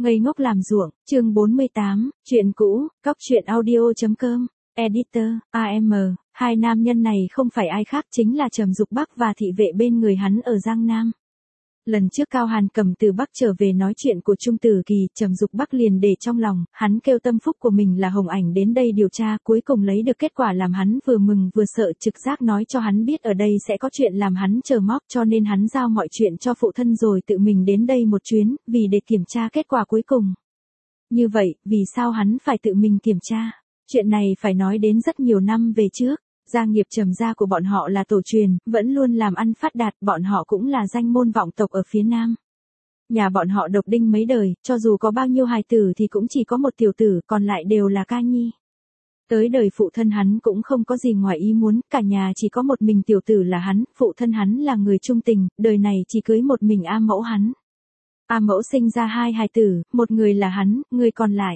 Ngây ngốc làm ruộng, chương 48, chuyện cũ, cóc truyện audio.com, editor, AM, hai nam nhân này không phải ai khác chính là Trầm Dục Bắc và thị vệ bên người hắn ở Giang Nam. Lần trước Cao Hàn Cầm từ Bắc trở về nói chuyện của Trung Tử Kỳ, Trầm Dục Bắc liền để trong lòng, hắn kêu tâm phúc của mình là Hồng Ảnh đến đây điều tra, cuối cùng lấy được kết quả làm hắn vừa mừng vừa sợ, trực giác nói cho hắn biết ở đây sẽ có chuyện làm hắn chờ móc, cho nên hắn giao mọi chuyện cho phụ thân rồi tự mình đến đây một chuyến, vì để kiểm tra kết quả cuối cùng. Như vậy, vì sao hắn phải tự mình kiểm tra? Chuyện này phải nói đến rất nhiều năm về trước. Gia nghiệp Trầm gia của bọn họ là tổ truyền, vẫn luôn làm ăn phát đạt, bọn họ cũng là danh môn vọng tộc ở phía Nam. Nhà bọn họ độc đinh mấy đời, cho dù có bao nhiêu hài tử thì cũng chỉ có một tiểu tử, còn lại đều là ca nhi. Tới đời phụ thân hắn cũng không có gì ngoài ý muốn, cả nhà chỉ có một mình tiểu tử là hắn, phụ thân hắn là người trung tình, đời này chỉ cưới một mình A mẫu hắn. A mẫu sinh ra hai hài tử, một người là hắn, người còn lại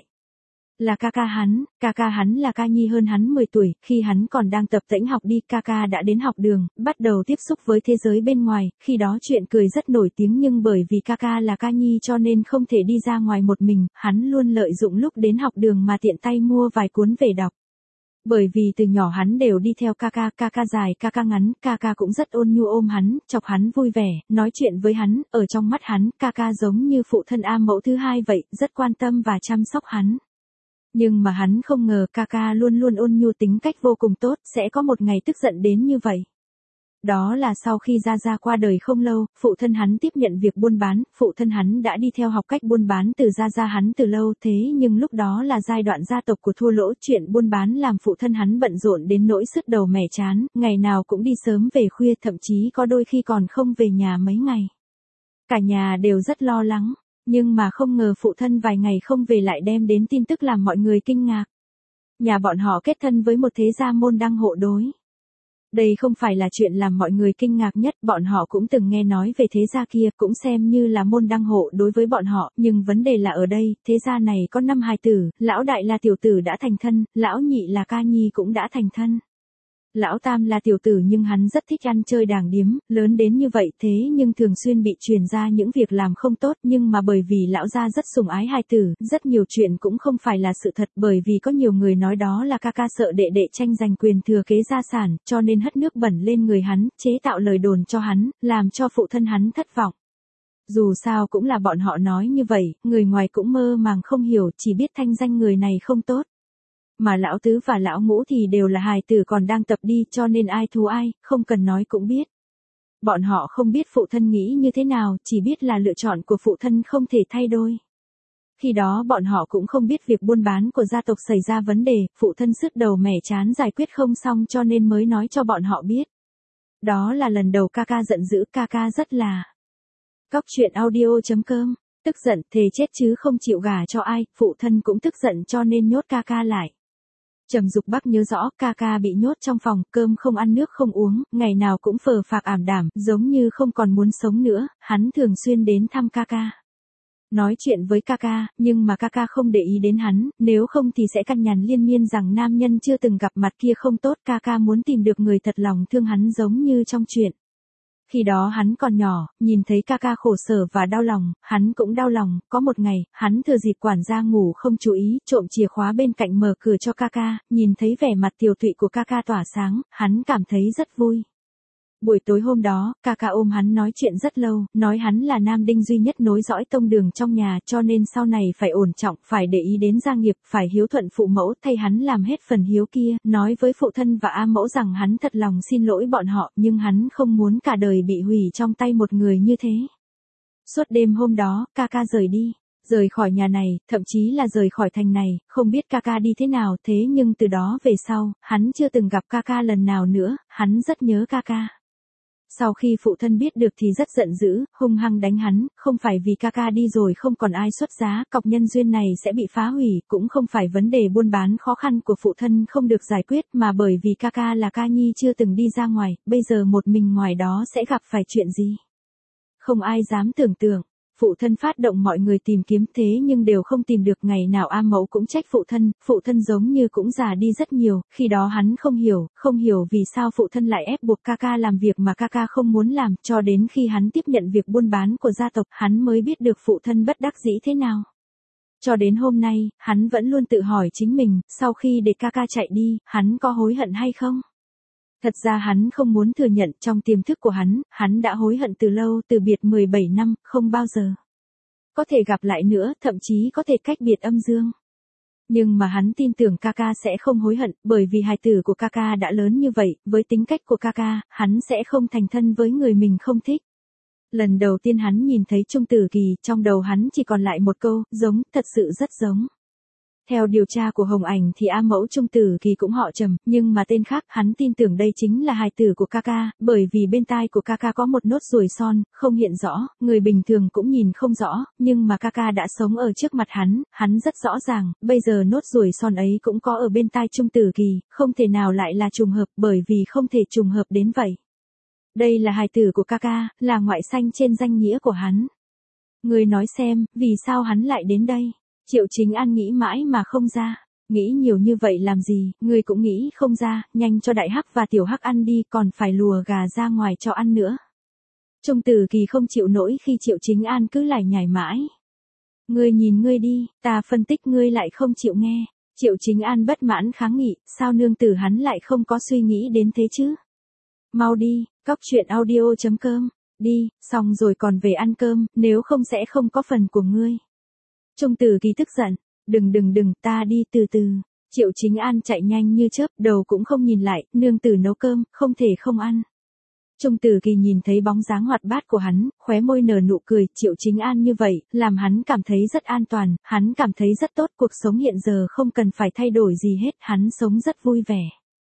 là ca ca hắn là ca nhi hơn hắn 10 tuổi, khi hắn còn đang tập tễnh học đi, ca ca đã đến học đường, bắt đầu tiếp xúc với thế giới bên ngoài, khi đó chuyện cười rất nổi tiếng nhưng bởi vì ca ca là ca nhi cho nên không thể đi ra ngoài một mình, hắn luôn lợi dụng lúc đến học đường mà tiện tay mua vài cuốn về đọc. Bởi vì từ nhỏ hắn đều đi theo ca ca dài, ca ca ngắn, ca ca cũng rất ôn nhu ôm hắn, chọc hắn vui vẻ, nói chuyện với hắn, ở trong mắt hắn, ca ca giống như phụ thân A mẫu thứ hai vậy, rất quan tâm và chăm sóc hắn. Nhưng mà hắn không ngờ ca ca luôn luôn ôn nhu tính cách vô cùng tốt, sẽ có một ngày tức giận đến như vậy. Đó là sau khi Gia Gia qua đời không lâu, phụ thân hắn tiếp nhận việc buôn bán, phụ thân hắn đã đi theo học cách buôn bán từ Gia Gia hắn từ lâu, thế nhưng lúc đó là giai đoạn gia tộc của thua lỗ, chuyện buôn bán làm phụ thân hắn bận rộn đến nỗi sứt đầu mẻ chán, ngày nào cũng đi sớm về khuya, thậm chí có đôi khi còn không về nhà mấy ngày. Cả nhà đều rất lo lắng. Nhưng mà không ngờ phụ thân vài ngày không về lại đem đến tin tức làm mọi người kinh ngạc. Nhà bọn họ kết thân với một thế gia môn đăng hộ đối. Đây không phải là chuyện làm mọi người kinh ngạc nhất, bọn họ cũng từng nghe nói về thế gia kia, cũng xem như là môn đăng hộ đối với bọn họ, nhưng vấn đề là ở đây, thế gia này có 5 hài tử, lão đại là tiểu tử đã thành thân, lão nhị là ca nhi cũng đã thành thân. Lão tam là tiểu tử nhưng hắn rất thích ăn chơi đàng điếm, lớn đến như vậy thế nhưng thường xuyên bị truyền ra những việc làm không tốt, nhưng mà bởi vì lão gia rất sủng ái hài tử, rất nhiều chuyện cũng không phải là sự thật, bởi vì có nhiều người nói đó là ca ca sợ đệ đệ tranh giành quyền thừa kế gia sản, cho nên hất nước bẩn lên người hắn, chế tạo lời đồn cho hắn, làm cho phụ thân hắn thất vọng. Dù sao cũng là bọn họ nói như vậy, người ngoài cũng mơ màng không hiểu, chỉ biết thanh danh người này không tốt. Mà lão tứ và lão ngũ thì đều là hài tử còn đang tập đi, cho nên ai thù ai, không cần nói cũng biết. Bọn họ không biết phụ thân nghĩ như thế nào, chỉ biết là lựa chọn của phụ thân không thể thay đổi. Khi đó bọn họ cũng không biết việc buôn bán của gia tộc xảy ra vấn đề, phụ thân sứt đầu mẻ chán giải quyết không xong cho nên mới nói cho bọn họ biết. Đó là lần đầu ca ca giận dữ, ca ca rất là cóc truyện audio.com, tức giận, thề chết chứ không chịu gả cho ai, phụ thân cũng tức giận cho nên nhốt ca ca lại. Trầm Dục Bắc nhớ rõ, ca ca bị nhốt trong phòng, cơm không ăn nước không uống, ngày nào cũng phờ phạc ảm đạm, giống như không còn muốn sống nữa, hắn thường xuyên đến thăm ca ca. Nói chuyện với ca ca, nhưng mà ca ca không để ý đến hắn, nếu không thì sẽ cằn nhằn liên miên rằng nam nhân chưa từng gặp mặt kia không tốt, ca ca muốn tìm được người thật lòng thương hắn giống như trong chuyện. Khi đó hắn còn nhỏ, nhìn thấy ca ca khổ sở và đau lòng, hắn cũng đau lòng, có một ngày, hắn thừa dịp quản gia ngủ không chú ý, trộm chìa khóa bên cạnh mở cửa cho ca ca, nhìn thấy vẻ mặt tiều tụy của ca ca tỏa sáng, hắn cảm thấy rất vui. Buổi tối hôm đó, ca ca ôm hắn nói chuyện rất lâu, nói hắn là nam đinh duy nhất nối dõi tông đường trong nhà cho nên sau này phải ổn trọng, phải để ý đến gia nghiệp, phải hiếu thuận phụ mẫu, thay hắn làm hết phần hiếu kia, nói với phụ thân và A mẫu rằng hắn thật lòng xin lỗi bọn họ, nhưng hắn không muốn cả đời bị hủy trong tay một người như thế. Suốt đêm hôm đó, ca ca rời đi. Rời khỏi nhà này, thậm chí là rời khỏi thành này, không biết ca ca đi thế nào thế nhưng từ đó về sau, hắn chưa từng gặp ca ca lần nào nữa, hắn rất nhớ ca ca. Sau khi phụ thân biết được thì rất giận dữ, hung hăng đánh hắn, không phải vì ca ca đi rồi không còn ai xuất giá, cọc nhân duyên này sẽ bị phá hủy, cũng không phải vấn đề buôn bán khó khăn của phụ thân không được giải quyết mà bởi vì ca ca là ca nhi chưa từng đi ra ngoài, bây giờ một mình ngoài đó sẽ gặp phải chuyện gì. Không ai dám tưởng tượng. Phụ thân phát động mọi người tìm kiếm thế nhưng đều không tìm được, ngày nào A mẫu cũng trách phụ thân giống như cũng già đi rất nhiều, khi đó hắn không hiểu vì sao phụ thân lại ép buộc ca ca làm việc mà ca ca không muốn làm, cho đến khi hắn tiếp nhận việc buôn bán của gia tộc, hắn mới biết được phụ thân bất đắc dĩ thế nào. Cho đến hôm nay, hắn vẫn luôn tự hỏi chính mình, sau khi để ca ca chạy đi, hắn có hối hận hay không? Thật ra hắn không muốn thừa nhận, trong tiềm thức của hắn đã hối hận từ lâu, từ biệt 17 năm, không bao giờ có thể gặp lại nữa, thậm chí có thể cách biệt âm dương. Nhưng mà hắn tin tưởng ca ca sẽ không hối hận, bởi vì hài tử của ca ca đã lớn như vậy, với tính cách của ca ca, hắn sẽ không thành thân với người mình không thích. Lần đầu tiên hắn nhìn thấy Trung Tử Kỳ, trong đầu hắn chỉ còn lại một câu, giống, thật sự rất giống. Theo điều tra của Hồng Ảnh thì A mẫu Trung Tử Kỳ cũng họ Trầm, nhưng mà tên khác, hắn tin tưởng đây chính là hài tử của ca ca, bởi vì bên tai của ca ca có một nốt ruồi son, không hiện rõ, người bình thường cũng nhìn không rõ, nhưng mà ca ca đã sống ở trước mặt hắn rất rõ ràng, bây giờ nốt ruồi son ấy cũng có ở bên tai Trung Tử Kỳ, không thể nào lại là trùng hợp, bởi vì không thể trùng hợp đến vậy. Đây là hài tử của ca ca, là ngoại sanh trên danh nghĩa của hắn. Người nói xem, vì sao hắn lại đến đây? Triệu Chính An nghĩ mãi mà không ra. Nghĩ nhiều như vậy làm gì, người cũng nghĩ không ra, nhanh cho Đại Hắc và Tiểu Hắc ăn đi, còn phải lùa gà ra ngoài cho ăn nữa. Trung Tử Kỳ không chịu nổi khi Triệu Chính An cứ lải nhải mãi. Ngươi nhìn ngươi đi, ta phân tích ngươi lại không chịu nghe. Triệu Chính An bất mãn kháng nghị, sao nương tử hắn lại không có suy nghĩ đến thế chứ? Mau đi, coctruyện.audio.com, đi, xong rồi còn về ăn cơm, nếu không sẽ không có phần của ngươi. Trung Tử Kỳ tức giận, đừng, ta đi từ từ. Triệu Chính An chạy nhanh như chớp, đầu cũng không nhìn lại, nương tử nấu cơm, không thể không ăn. Trung Tử Kỳ nhìn thấy bóng dáng hoạt bát của hắn, khóe môi nở nụ cười, Triệu Chính An như vậy, làm hắn cảm thấy rất an toàn, hắn cảm thấy rất tốt, cuộc sống hiện giờ không cần phải thay đổi gì hết, hắn sống rất vui vẻ.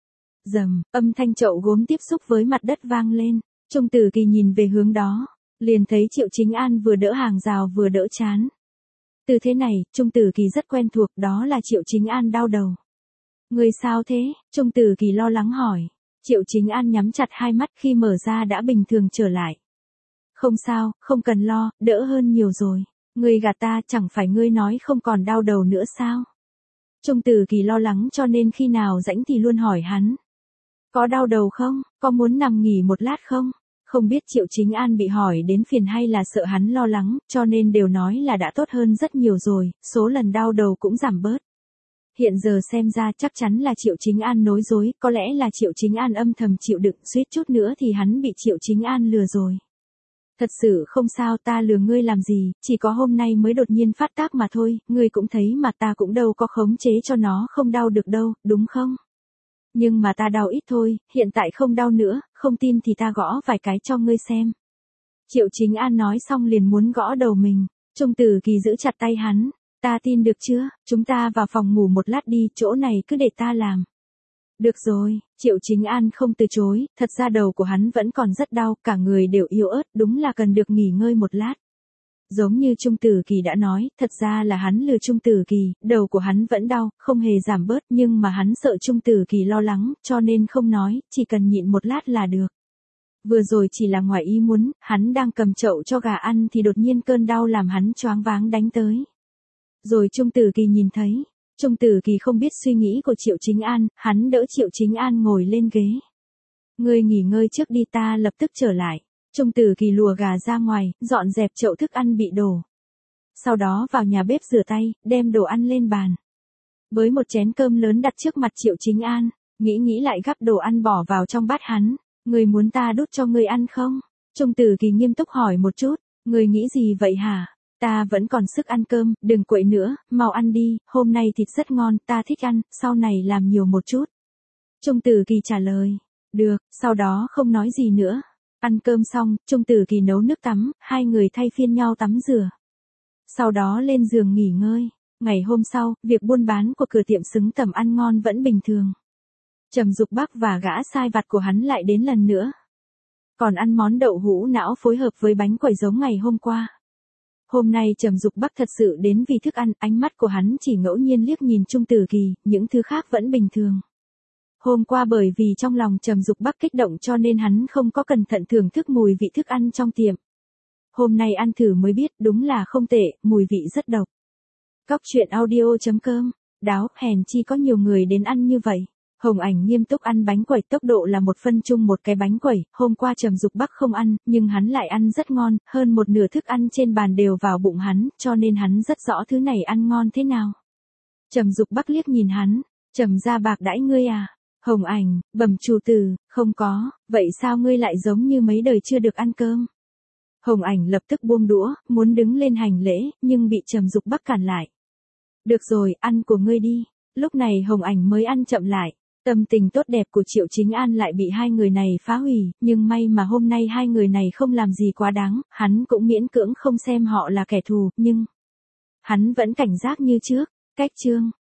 Rầm, âm thanh chậu gốm tiếp xúc với mặt đất vang lên, Trung Tử Kỳ nhìn về hướng đó, liền thấy Triệu Chính An vừa đỡ hàng rào vừa đỡ chán. Từ thế này, Trung Tử Kỳ rất quen thuộc, đó là Triệu Chính An đau đầu. Người sao thế? Trung Tử Kỳ lo lắng hỏi. Triệu Chính An nhắm chặt hai mắt, khi mở ra đã bình thường trở lại. Không sao, không cần lo, đỡ hơn nhiều rồi. Ngươi gạt ta, chẳng phải ngươi nói không còn đau đầu nữa sao? Trung Tử Kỳ lo lắng cho nên khi nào rảnh thì luôn hỏi hắn. Có đau đầu không? Có muốn nằm nghỉ một lát không? Không biết Triệu Chính An bị hỏi đến phiền hay là sợ hắn lo lắng, cho nên đều nói là đã tốt hơn rất nhiều rồi, số lần đau đầu cũng giảm bớt. Hiện giờ xem ra chắc chắn là Triệu Chính An nói dối, có lẽ là Triệu Chính An âm thầm chịu đựng, suýt chút nữa thì hắn bị Triệu Chính An lừa rồi. Thật sự không sao, ta lừa ngươi làm gì, chỉ có hôm nay mới đột nhiên phát tác mà thôi, ngươi cũng thấy mà, ta cũng đâu có khống chế cho nó không đau được đâu, đúng không? Nhưng mà ta đau ít thôi, hiện tại không đau nữa, không tin thì ta gõ vài cái cho ngươi xem. Triệu Chính An nói xong liền muốn gõ đầu mình, Trung Tử Kỳ giữ chặt tay hắn, ta tin được chưa, chúng ta vào phòng ngủ một lát đi, chỗ này cứ để ta làm. Được rồi, Triệu Chính An không từ chối, thật ra đầu của hắn vẫn còn rất đau, cả người đều yếu ớt, đúng là cần được nghỉ ngơi một lát. Giống như Trung Tử Kỳ đã nói, thật ra là hắn lừa Trung Tử Kỳ, đầu của hắn vẫn đau, không hề giảm bớt, nhưng mà hắn sợ Trung Tử Kỳ lo lắng, cho nên không nói, chỉ cần nhịn một lát là được. Vừa rồi chỉ là ngoài ý muốn, hắn đang cầm chậu cho gà ăn thì đột nhiên cơn đau làm hắn choáng váng đánh tới. Rồi Trung Tử Kỳ nhìn thấy, Trung Tử Kỳ không biết suy nghĩ của Triệu Chính An, hắn đỡ Triệu Chính An ngồi lên ghế. Ngươi nghỉ ngơi trước đi, ta lập tức trở lại. Trung Tử Kỳ lùa gà ra ngoài, dọn dẹp chậu thức ăn bị đổ. Sau đó vào nhà bếp rửa tay, đem đồ ăn lên bàn. Với một chén cơm lớn đặt trước mặt Triệu Chính An, nghĩ lại gắp đồ ăn bỏ vào trong bát hắn. Ngươi muốn ta đút cho ngươi ăn không? Trung Tử Kỳ nghiêm túc hỏi một chút, ngươi nghĩ gì vậy hả? Ta vẫn còn sức ăn cơm, đừng quậy nữa, mau ăn đi, hôm nay thịt rất ngon, ta thích ăn, sau này làm nhiều một chút. Trung Tử Kỳ trả lời, được, sau đó không nói gì nữa. Ăn cơm xong, Trung Tử Kỳ nấu nước tắm, hai người thay phiên nhau tắm rửa. Sau đó lên giường nghỉ ngơi. Ngày hôm sau, việc buôn bán của cửa tiệm xứng tầm ăn ngon vẫn bình thường. Trầm Dục Bắc và gã sai vặt của hắn lại đến lần nữa. Còn ăn món đậu hũ não phối hợp với bánh quẩy giống ngày hôm qua. Hôm nay Trầm Dục Bắc thật sự đến vì thức ăn, ánh mắt của hắn chỉ ngẫu nhiên liếc nhìn Trung Tử Kỳ, những thứ khác vẫn bình thường. Hôm qua bởi vì trong lòng Trầm Dục Bắc kích động cho nên hắn không có cẩn thận thưởng thức mùi vị thức ăn trong tiệm. Hôm nay ăn thử mới biết, đúng là không tệ, mùi vị rất độc. Coctruyện.audio.com, đáo, hèn chi có nhiều người đến ăn như vậy. Hồng Ảnh nghiêm túc ăn bánh quẩy, tốc độ là 1 phân chung 1 cái bánh quẩy, hôm qua Trầm Dục Bắc không ăn, nhưng hắn lại ăn rất ngon, hơn một nửa thức ăn trên bàn đều vào bụng hắn, cho nên hắn rất rõ thứ này ăn ngon thế nào. Trầm Dục Bắc liếc nhìn hắn, Trầm gia bạc đãi ngươi à? Hồng Ảnh, bẩm chủ tử, không có, vậy sao ngươi lại giống như mấy đời chưa được ăn cơm? Hồng Ảnh lập tức buông đũa, muốn đứng lên hành lễ, nhưng bị Trầm Dục Bắc cản lại. Được rồi, ăn của ngươi đi. Lúc này Hồng Ảnh mới ăn chậm lại. Tâm tình tốt đẹp của Triệu Chính An lại bị hai người này phá hủy, nhưng may mà hôm nay hai người này không làm gì quá đáng, hắn cũng miễn cưỡng không xem họ là kẻ thù, nhưng hắn vẫn cảnh giác như trước. Cách chương